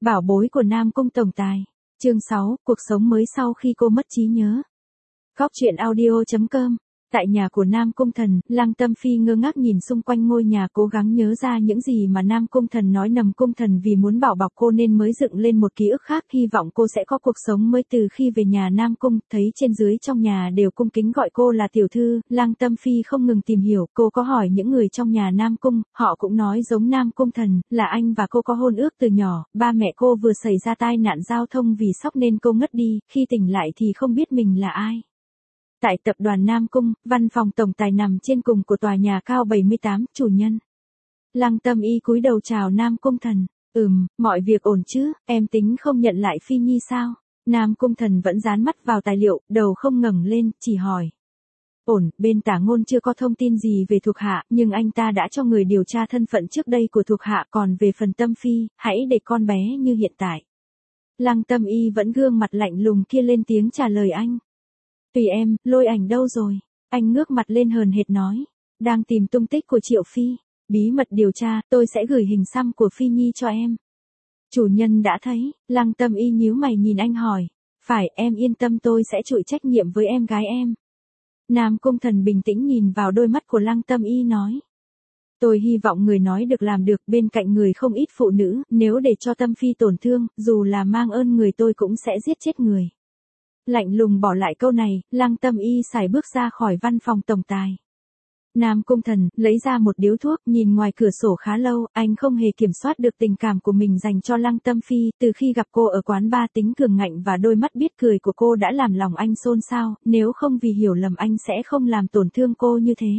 Bảo bối của Nam Cung tổng tài. Chương 6, cuộc sống mới sau khi cô mất trí nhớ. Góc truyện audio.com. Tại nhà của Nam Cung Thần, Lăng Tâm Phi ngơ ngác nhìn xung quanh ngôi nhà, cố gắng nhớ ra những gì mà Nam Cung Thần nói. Nằm Cung Thần vì muốn bảo bọc cô nên mới dựng lên một ký ức khác, hy vọng cô sẽ có cuộc sống mới. Từ khi về nhà Nam Cung, thấy trên dưới trong nhà đều cung kính gọi cô là tiểu thư. Lăng Tâm Phi không ngừng tìm hiểu, cô có hỏi những người trong nhà Nam Cung, họ cũng nói giống Nam Cung Thần, là anh và cô có hôn ước từ nhỏ. Ba mẹ cô vừa xảy ra tai nạn giao thông vì sốc nên cô ngất đi, khi tỉnh lại thì không biết mình là ai. Tại tập đoàn Nam Cung, văn phòng tổng tài nằm trên cùng của tòa nhà cao 78, chủ nhân. Lăng Tâm Y cúi đầu chào Nam Cung Thần. Mọi việc ổn chứ, em tính không nhận lại Phi Nhi sao? Nam Cung Thần vẫn dán mắt vào tài liệu, đầu không ngẩng lên, chỉ hỏi. Ổn, bên Tả Ngôn chưa có thông tin gì về thuộc hạ, nhưng anh ta đã cho người điều tra thân phận trước đây của thuộc hạ, còn về phần Tâm Phi, hãy để con bé như hiện tại. Lăng Tâm Y vẫn gương mặt lạnh lùng kia lên tiếng trả lời anh. Tùy em, Lôi Ảnh đâu rồi? Anh ngước mặt lên hờn hệt nói. Đang tìm tung tích của Triệu Phi. Bí mật điều tra, tôi sẽ gửi hình xăm của Phi Nhi cho em. Chủ nhân đã thấy, Lăng Tâm Y nhíu mày nhìn anh hỏi. Phải, em yên tâm, tôi sẽ chịu trách nhiệm với em gái em. Nam Cung Thần bình tĩnh nhìn vào đôi mắt của Lăng Tâm Y nói. Tôi hy vọng người nói được làm được, bên cạnh người không ít phụ nữ, nếu để cho Tâm Phi tổn thương, dù là mang ơn người tôi cũng sẽ giết chết người. Lạnh lùng bỏ lại câu này, Lăng Tâm Y sải bước ra khỏi văn phòng tổng tài. Nam Cung Thần lấy ra một điếu thuốc, nhìn ngoài cửa sổ khá lâu, anh không hề kiểm soát được tình cảm của mình dành cho Lăng Tâm Phi. Từ khi gặp cô ở quán bar, tính cường ngạnh và đôi mắt biết cười của cô đã làm lòng anh xôn xao, nếu không vì hiểu lầm anh sẽ không làm tổn thương cô như thế.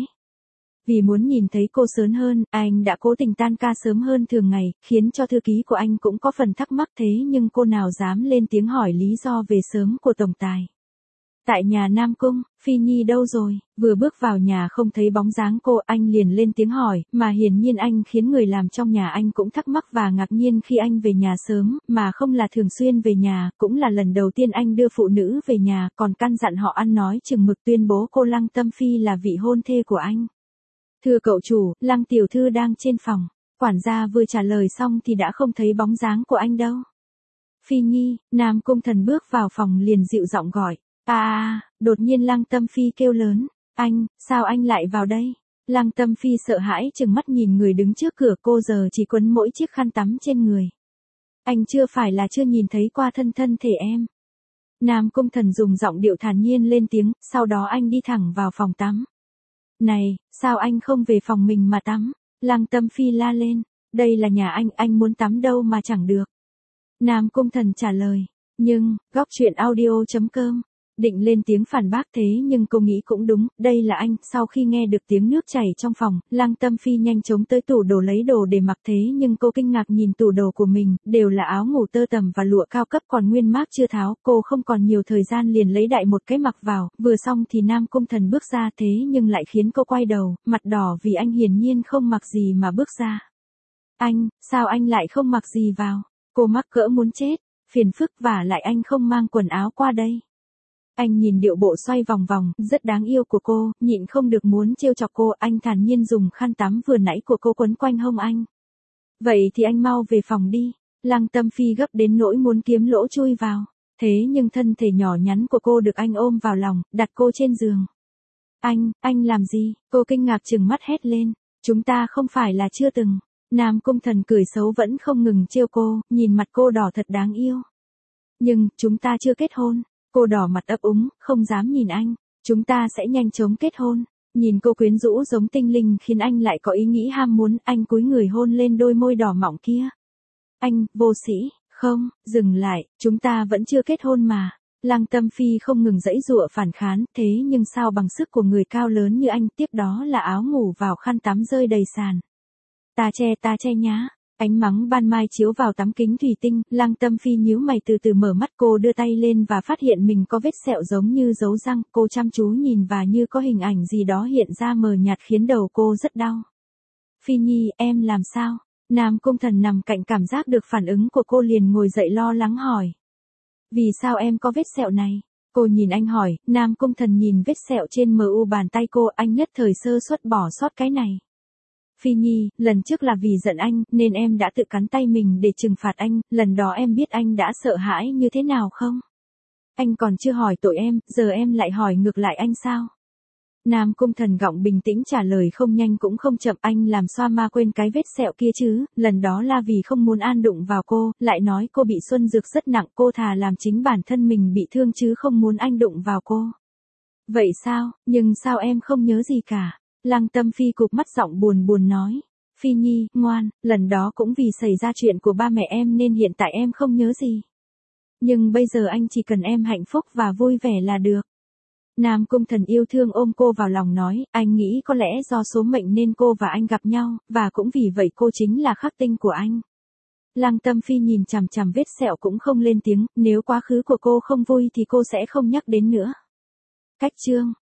Vì muốn nhìn thấy cô sớm hơn, anh đã cố tình tan ca sớm hơn thường ngày, khiến cho thư ký của anh cũng có phần thắc mắc, thế nhưng cô nào dám lên tiếng hỏi lý do về sớm của tổng tài. Tại nhà Nam Cung, Phi Nhi đâu rồi? Vừa bước vào nhà không thấy bóng dáng cô, anh liền lên tiếng hỏi, mà hiển nhiên anh khiến người làm trong nhà anh cũng thắc mắc và ngạc nhiên khi anh về nhà sớm, mà không là thường xuyên về nhà, cũng là lần đầu tiên anh đưa phụ nữ về nhà, còn căn dặn họ ăn nói chừng mực, tuyên bố cô Lăng Tâm Phi là vị hôn thê của anh. Thưa cậu chủ, Lăng tiểu thư đang trên phòng. Quản gia vừa trả lời xong thì đã không thấy bóng dáng của anh đâu. Phi Nhi, Nam Cung Thần bước vào phòng liền dịu giọng gọi. Đột nhiên Lăng Tâm Phi kêu lớn. Anh, sao anh lại vào đây? Lăng Tâm Phi sợ hãi trừng mắt nhìn người đứng trước cửa, cô giờ chỉ quấn mỗi chiếc khăn tắm trên người. Anh chưa phải là chưa nhìn thấy qua thân thể em. Nam Cung Thần dùng giọng điệu thản nhiên lên tiếng, sau đó anh đi thẳng vào phòng tắm. Này, sao anh không về phòng mình mà tắm? Lăng Tâm Phi la lên. Đây là nhà anh muốn tắm đâu mà chẳng được. Nam Cung Thần trả lời. Nhưng, góc truyện audio.com. Định lên tiếng phản bác thế nhưng cô nghĩ cũng đúng, đây là anh. Sau khi nghe được tiếng nước chảy trong phòng, Lăng Tâm Phi nhanh chóng tới tủ đồ lấy đồ để mặc, thế nhưng cô kinh ngạc nhìn tủ đồ của mình, đều là áo ngủ tơ tằm và lụa cao cấp còn nguyên mác chưa tháo, cô không còn nhiều thời gian liền lấy đại một cái mặc vào, vừa xong thì Nam Cung Thần bước ra, thế nhưng lại khiến cô quay đầu, mặt đỏ vì anh hiển nhiên không mặc gì mà bước ra. Anh, sao anh lại không mặc gì vào? Cô mắc cỡ muốn chết, phiền phức, và lại anh không mang quần áo qua đây. Anh nhìn điệu bộ xoay vòng vòng, rất đáng yêu của cô, nhịn không được muốn trêu chọc cô, anh thản nhiên dùng khăn tắm vừa nãy của cô quấn quanh hông anh. Vậy thì anh mau về phòng đi. Lăng Tâm Phi gấp đến nỗi muốn kiếm lỗ chui vào. Thế nhưng thân thể nhỏ nhắn của cô được anh ôm vào lòng, đặt cô trên giường. Anh làm gì? Cô kinh ngạc trừng mắt hét lên. Chúng ta không phải là chưa từng. Nam Cung Thần cười xấu vẫn không ngừng trêu cô, nhìn mặt cô đỏ thật đáng yêu. Nhưng, chúng ta chưa kết hôn. Cô đỏ mặt ấp úng, không dám nhìn anh. Chúng ta sẽ nhanh chóng kết hôn. Nhìn cô quyến rũ giống tinh linh khiến anh lại có ý nghĩ ham muốn, anh cúi người hôn lên đôi môi đỏ mọng kia. Anh, vô sĩ, không, dừng lại, chúng ta vẫn chưa kết hôn mà. Lăng Tâm Phi không ngừng giãy giụa phản kháng, thế nhưng sao bằng sức của người cao lớn như anh, tiếp đó là áo ngủ vào khăn tắm rơi đầy sàn. Ta che nhá. Ánh mắng ban mai chiếu vào tấm kính thủy tinh, Lăng Tâm Phi nhíu mày từ từ mở mắt, cô đưa tay lên và phát hiện mình có vết sẹo giống như dấu răng, cô chăm chú nhìn và như có hình ảnh gì đó hiện ra mờ nhạt khiến đầu cô rất đau. Phi Nhi, em làm sao? Nam Cung Thần nằm cạnh cảm giác được phản ứng của cô liền ngồi dậy lo lắng hỏi. Vì sao em có vết sẹo này? Cô nhìn anh hỏi, Nam Cung Thần nhìn vết sẹo trên mu bàn tay cô, anh nhất thời sơ suất bỏ sót cái này. Phi Nhi, lần trước là vì giận anh, nên em đã tự cắn tay mình để trừng phạt anh, lần đó em biết anh đã sợ hãi như thế nào không? Anh còn chưa hỏi tội em, giờ em lại hỏi ngược lại anh sao? Nam Cung Thần gọng bình tĩnh trả lời không nhanh cũng không chậm, anh làm xoa ma quên cái vết sẹo kia chứ, lần đó là vì không muốn An đụng vào cô, lại nói cô bị xuân dược rất nặng, cô thà làm chính bản thân mình bị thương chứ không muốn anh đụng vào cô. Vậy sao, nhưng sao em không nhớ gì cả? Lăng Tâm Phi cụp mắt giọng buồn buồn nói. Phi Nhi, ngoan, lần đó cũng vì xảy ra chuyện của ba mẹ em nên hiện tại em không nhớ gì. Nhưng bây giờ anh chỉ cần em hạnh phúc và vui vẻ là được. Nam Cung Thần yêu thương ôm cô vào lòng nói, anh nghĩ có lẽ do số mệnh nên cô và anh gặp nhau, và cũng vì vậy cô chính là khắc tinh của anh. Lăng Tâm Phi nhìn chằm chằm vết sẹo cũng không lên tiếng, nếu quá khứ của cô không vui thì cô sẽ không nhắc đến nữa. Cách chương